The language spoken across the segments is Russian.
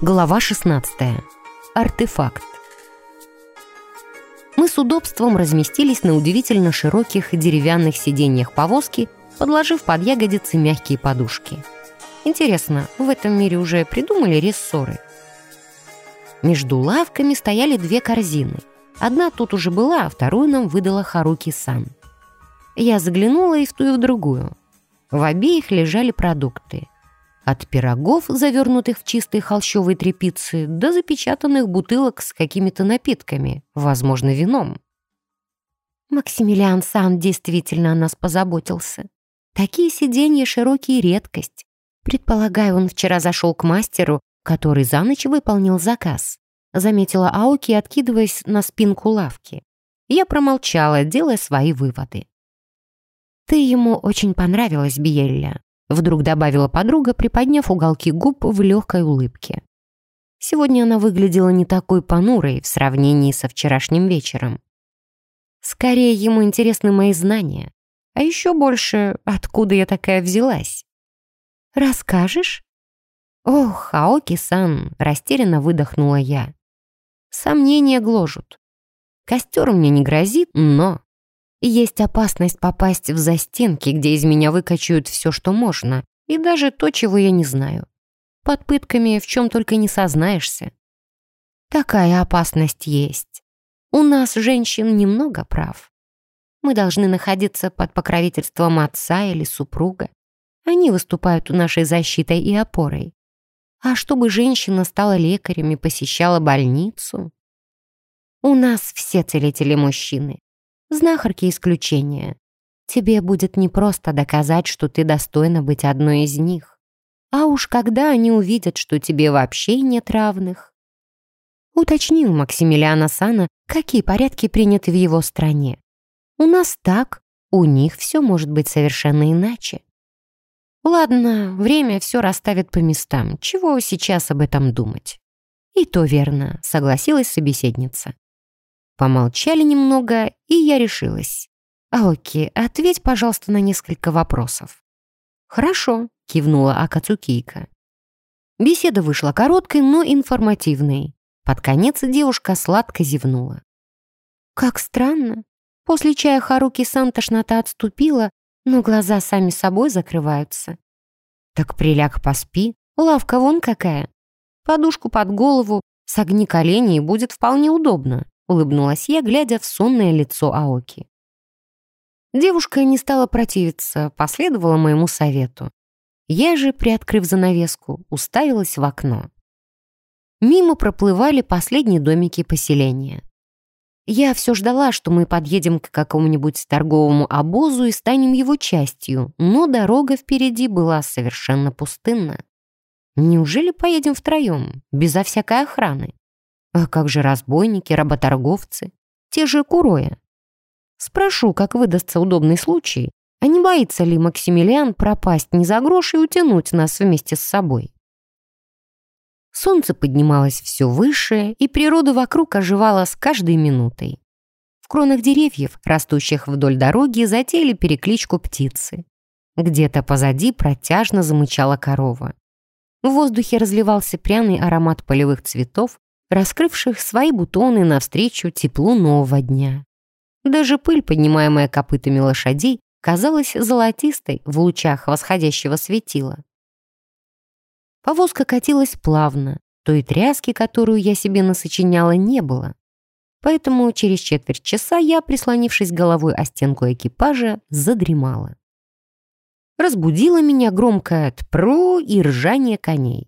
Глава 16. Артефакт. Мы с удобством разместились на удивительно широких деревянных сиденьях повозки, подложив под ягодицы мягкие подушки. Интересно, в этом мире уже придумали рессоры? Между лавками стояли две корзины. Одна тут уже была, а вторую нам выдала Харуки-сан. Я заглянула и в ту, и в другую. В обеих лежали продукты. От пирогов, завернутых в чистые холщовые тряпицы, до запечатанных бутылок с какими-то напитками, возможно, вином. Максимилиан-сан действительно о нас позаботился. Такие сиденья широкие редкость. Предполагаю, он вчера зашел к мастеру, который за ночь выполнил заказ. Заметила Аоки, откидываясь на спинку лавки. Я промолчала, делая свои выводы. «Ты ему очень понравилась, Биелля», — вдруг добавила подруга, приподняв уголки губ в легкой улыбке. Сегодня она выглядела не такой понурой в сравнении со вчерашним вечером. Скорее, ему интересны мои знания. А еще больше, откуда я такая взялась. «Расскажешь?» «Ох, Аоки-сан», — растерянно выдохнула я. Сомнения гложут. Костер мне не грозит, но... Есть опасность попасть в застенки, где из меня выкачают все, что можно, и даже то, чего я не знаю. Под пытками в чем только не сознаешься. Такая опасность есть. У нас, женщин, немного прав. Мы должны находиться под покровительством отца или супруга. Они выступают нашей защитой и опорой. А чтобы женщина стала лекарем и посещала больницу? У нас все целители мужчины. Знахарки исключения. Тебе будет непросто доказать, что ты достойна быть одной из них. А уж когда они увидят, что тебе вообще нет равных. Уточни у Максимилиана-сана, какие порядки приняты в его стране. У нас так, у них все может быть совершенно иначе. Ладно, время все расставит по местам. Чего сейчас об этом думать? И то верно, согласилась собеседница. Помолчали немного, и я решилась. «Аоки, ответь, пожалуйста, на несколько вопросов». «Хорошо», — кивнула Акацукийка. Беседа вышла короткой, но информативной. Под конец девушка сладко зевнула. «Как странно. После чая Харуки-сан тошнота отступила, но глаза сами собой закрываются. Так приляг, поспи, лавка вон какая. Подушку под голову, согни колени, и будет вполне удобно», — улыбнулась я, глядя в сонное лицо Аоки. Девушка не стала противиться, последовала моему совету. Я же, приоткрыв занавеску, уставилась в окно. Мимо проплывали последние домики поселения. Я все ждала, что мы подъедем к какому-нибудь торговому обозу и станем его частью, но дорога впереди была совершенно пустынна. Неужели поедем втроем, безо всякой охраны? А как же разбойники, работорговцы, те же Куроя? Спрошу, как выдастся удобный случай, а не боится ли Максимилиан пропасть не за грош и утянуть нас вместе с собой? Солнце поднималось все выше, и природа вокруг оживала с каждой минутой. В кронах деревьев, растущих вдоль дороги, затеяли перекличку птицы. Где-то позади протяжно замычала корова. В воздухе разливался пряный аромат полевых цветов, раскрывших свои бутоны навстречу теплу нового дня. Даже пыль, поднимаемая копытами лошадей, казалась золотистой в лучах восходящего светила. Повозка катилась плавно, той тряски, которую я себе насочиняла, не было. Поэтому через четверть часа я, прислонившись головой о стенку экипажа, задремала. Разбудило меня громкое «тпру» и ржание коней.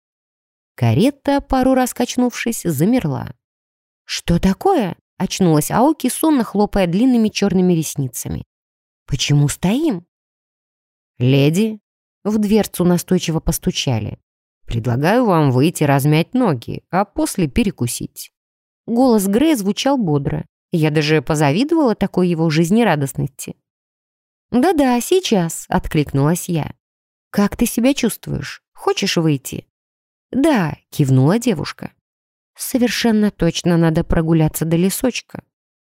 Карета, пару раз качнувшись, замерла. «Что такое?» — очнулась Аоки, сонно хлопая длинными черными ресницами. «Почему стоим?» «Леди», — в дверцу настойчиво постучали. «Предлагаю вам выйти размять ноги, а после перекусить». Голос Грея звучал бодро. Я даже позавидовала такой его жизнерадостности. «Да-да, сейчас», — откликнулась я. «Как ты себя чувствуешь? Хочешь выйти?» «Да», — кивнула девушка. «Совершенно точно надо прогуляться до лесочка».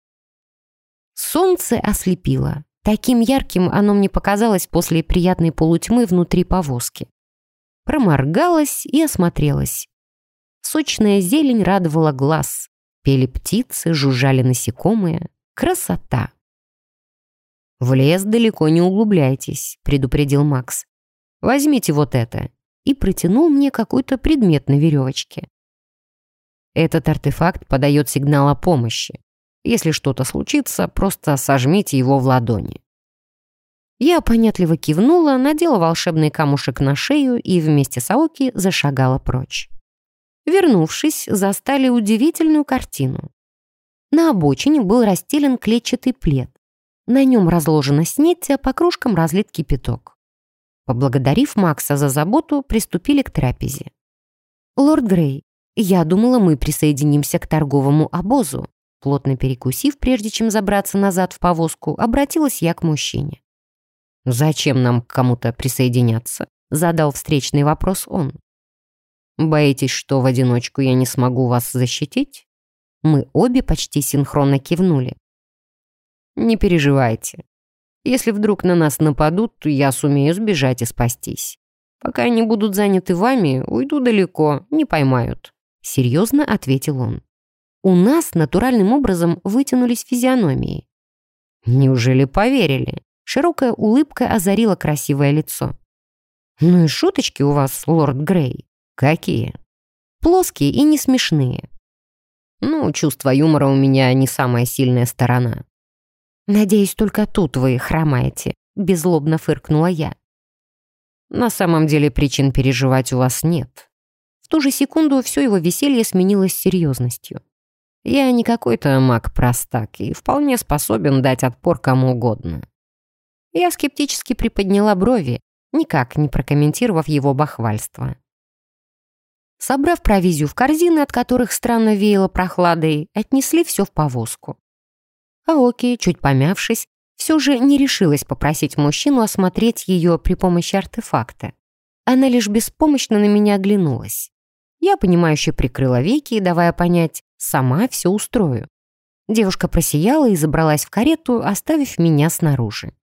Солнце ослепило. Таким ярким оно мне показалось после приятной полутьмы внутри повозки. Проморгалась и осмотрелась. Сочная зелень радовала глаз. Пели птицы, жужжали насекомые. Красота! «В лес далеко не углубляйтесь», — предупредил Макс. «Возьмите вот это», и протянул мне какой-то предмет на веревочке. Этот артефакт подает сигнал о помощи. Если что-то случится, просто сожмите его в ладони. Я понятливо кивнула, надела волшебный камушек на шею и вместе с Аоки зашагала прочь. Вернувшись, застали удивительную картину. На обочине был расстелен клетчатый плед. На нем разложена снеть, а по кружкам разлит кипяток. Поблагодарив Макса за заботу, приступили к трапезе. «Лорд Грей, я думала, мы присоединимся к торговому обозу». Плотно перекусив, прежде чем забраться назад в повозку, обратилась я к мужчине. «Зачем нам к кому-то присоединяться?» — задал встречный вопрос он. «Боитесь, что в одиночку я не смогу вас защитить?» Мы обе почти синхронно кивнули. «Не переживайте. Если вдруг на нас нападут, то я сумею сбежать и спастись. Пока они будут заняты вами, уйду далеко, не поймают», — серьезно ответил он. У нас натуральным образом вытянулись физиономии. «Неужели поверили?» Широкая улыбка озарила красивое лицо. «Ну и шуточки у вас, лорд Грей. Какие?» «Плоские и не смешные». «Ну, чувство юмора у меня не самая сильная сторона». «Надеюсь, только тут вы хромаете», — беззлобно фыркнула я. «На самом деле причин переживать у вас нет». В ту же секунду все его веселье сменилось серьезностью. «Я не какой-то маг-простак и вполне способен дать отпор кому угодно». Я скептически приподняла брови, никак не прокомментировав его бахвальство. Собрав провизию в корзины, от которых странно веяло прохладой, отнесли все в повозку. Аоки, чуть помявшись, все же не решилась попросить мужчину осмотреть ее при помощи артефакта. Она лишь беспомощно на меня оглянулась. Я, понимающе прикрыла веки, давая понять, сама все устрою. Девушка просияла и забралась в карету, оставив меня снаружи.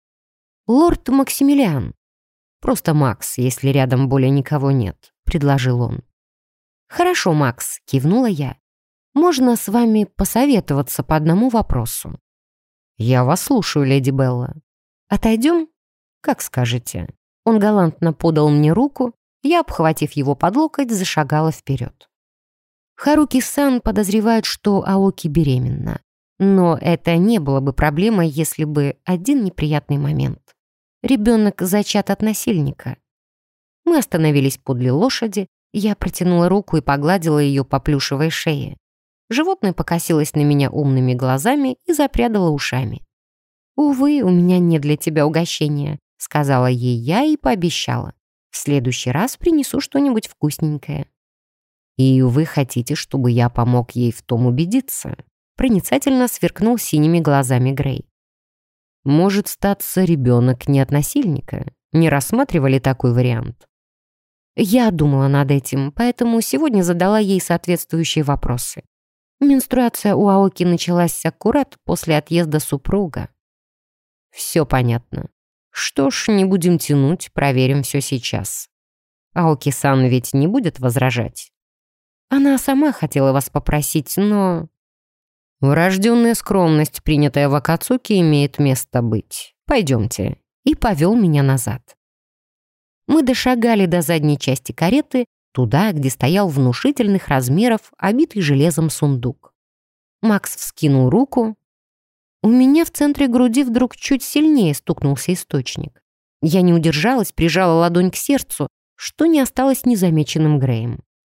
«Лорд Максимилиан». «Просто Макс, если рядом более никого нет», — предложил он. «Хорошо, Макс», — кивнула я. «Можно с вами посоветоваться по одному вопросу?» «Я вас слушаю, леди Белла». «Отойдем?» «Как скажете». Он галантно подал мне руку, я, обхватив его под локоть, зашагала вперед. Харуки-сан подозревает, что Аоки беременна. Но это не было бы проблемой, если бы один неприятный момент. Ребенок зачат от насильника. Мы остановились подле лошади, я протянула руку и погладила ее по плюшевой шее. Животное покосилось на меня умными глазами и запрядало ушами. «Увы, у меня нет для тебя угощения», — сказала ей я и пообещала. «В следующий раз принесу что-нибудь вкусненькое». «И вы хотите, чтобы я помог ей в том убедиться?» Проницательно сверкнул синими глазами Грей. «Может статься ребенок не от насильника? Не рассматривали такой вариант?» Я думала над этим, поэтому сегодня задала ей соответствующие вопросы. Менструация у Аоки началась аккурат после отъезда супруга. «Все понятно. Что ж, не будем тянуть, проверим все сейчас. Аоки-сан ведь не будет возражать?» Она сама хотела вас попросить, но... Врожденная скромность, принятая в Акацуки, имеет место быть. Пойдемте. И повел меня назад. Мы дошагали до задней части кареты, туда, где стоял внушительных размеров, обитый железом сундук. Макс вскинул руку. У меня в центре груди вдруг чуть сильнее стукнулся источник. Я не удержалась, прижала ладонь к сердцу, что не осталось незамеченным Греем.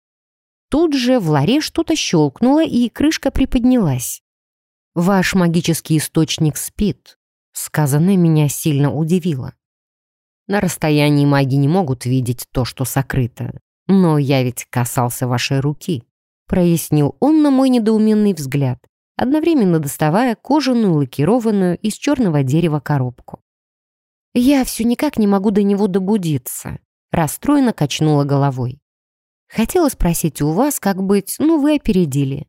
Тут же в ларе что-то щелкнуло, и крышка приподнялась. «Ваш магический источник спит», — сказанное меня сильно удивило. На расстоянии маги не могут видеть то, что сокрыто. Но я ведь касался вашей руки, прояснил он на мой недоуменный взгляд, одновременно доставая кожаную лакированную из черного дерева коробку. Я все никак не могу до него добудиться, расстроенно качнула головой. Хотела спросить у вас, как быть, но вы опередили.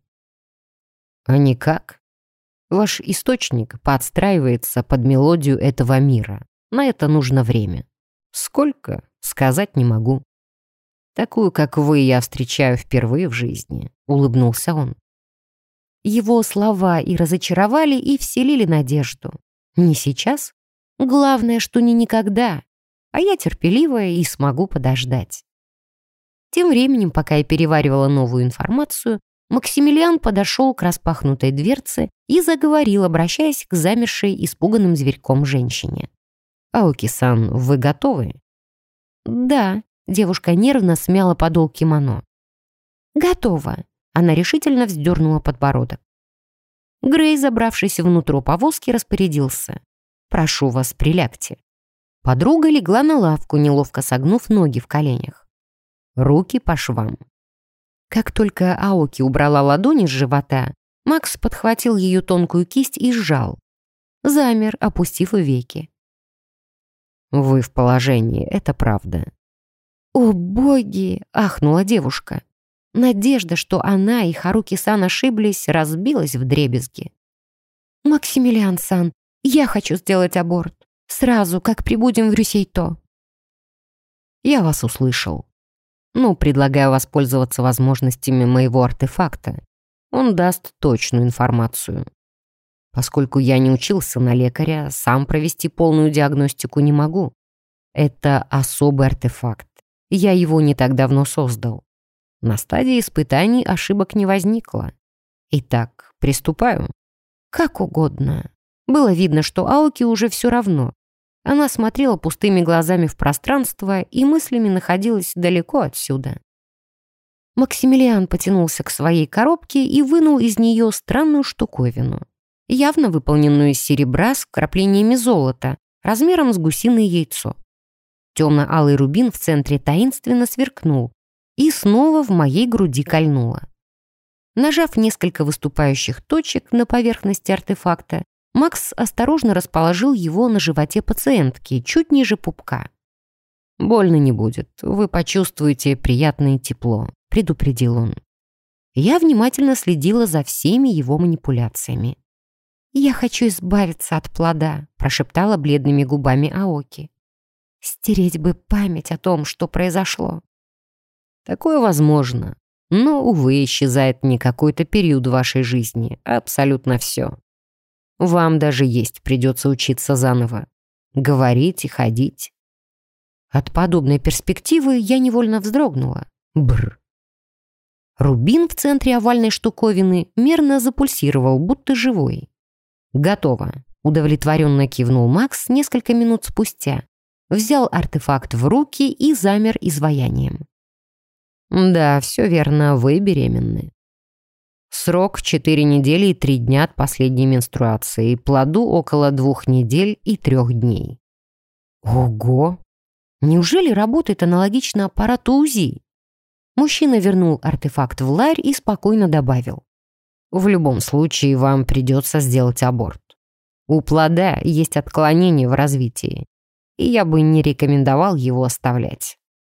А никак. Ваш источник подстраивается под мелодию этого мира. На это нужно время. Сколько? Сказать не могу. Такую, как вы, я встречаю впервые в жизни», — улыбнулся он. Его слова и разочаровали, и вселили надежду. Не сейчас. Главное, что не никогда. А я терпеливая и смогу подождать. Тем временем, пока я переваривала новую информацию, Максимилиан подошел к распахнутой дверце и заговорил, обращаясь к замершей испуганным зверьком женщине. «Аоки-сан, вы готовы?» «Да», — девушка нервно смяла подол кимоно. «Готова», — она решительно вздернула подбородок. Грей, забравшись внутрь повозки, распорядился. «Прошу вас, прилягте». Подруга легла на лавку, неловко согнув ноги в коленях. Руки по швам. Как только Аоки убрала ладони с живота, Макс подхватил ее тонкую кисть и сжал. Замер, опустив веки. «Вы в положении, это правда». «О, боги!» — ахнула девушка. Надежда, что она и Харуки-сан ошиблись, разбилась вдребезги. «Максимилиан-сан, я хочу сделать аборт. Сразу, как прибудем в Рюсейто». «Я вас услышал. Предлагаю воспользоваться возможностями моего артефакта. Он даст точную информацию. Поскольку я не учился на лекаря, сам провести полную диагностику не могу. Это особый артефакт. Я его не так давно создал. На стадии испытаний ошибок не возникло. Итак, приступаю». «Как угодно». Было видно, что Аоки уже все равно. Она смотрела пустыми глазами в пространство и мыслями находилась далеко отсюда. Максимилиан потянулся к своей коробке и вынул из нее странную штуковину, явно выполненную из серебра с вкраплениями золота, размером с гусиное яйцо. Темно-алый рубин в центре таинственно сверкнул и снова в моей груди кольнуло. Нажав несколько выступающих точек на поверхности артефакта, Макс осторожно расположил его на животе пациентки, чуть ниже пупка. «Больно не будет, вы почувствуете приятное тепло», — предупредил он. Я внимательно следила за всеми его манипуляциями. «Я хочу избавиться от плода», — прошептала бледными губами Аоки. «Стереть бы память о том, что произошло». «Такое возможно, но, увы, исчезает не какой-то период вашей жизни, а абсолютно все. Вам даже есть придется учиться заново. Говорить и ходить». От подобной перспективы я невольно вздрогнула. Бррр. Рубин в центре овальной штуковины мерно запульсировал, будто живой. «Готово», — удовлетворенно кивнул Макс несколько минут спустя. Взял артефакт в руки и замер изваянием. «Да, все верно, вы беременны. Срок 4 недели и 3 дня от последней менструации, плоду около 2 недель и 3 дней». Ого! Неужели работает аналогично аппарату УЗИ? Мужчина вернул артефакт в ларь и спокойно добавил. «В любом случае вам придется сделать аборт. У плода есть отклонение в развитии, и я бы не рекомендовал его оставлять».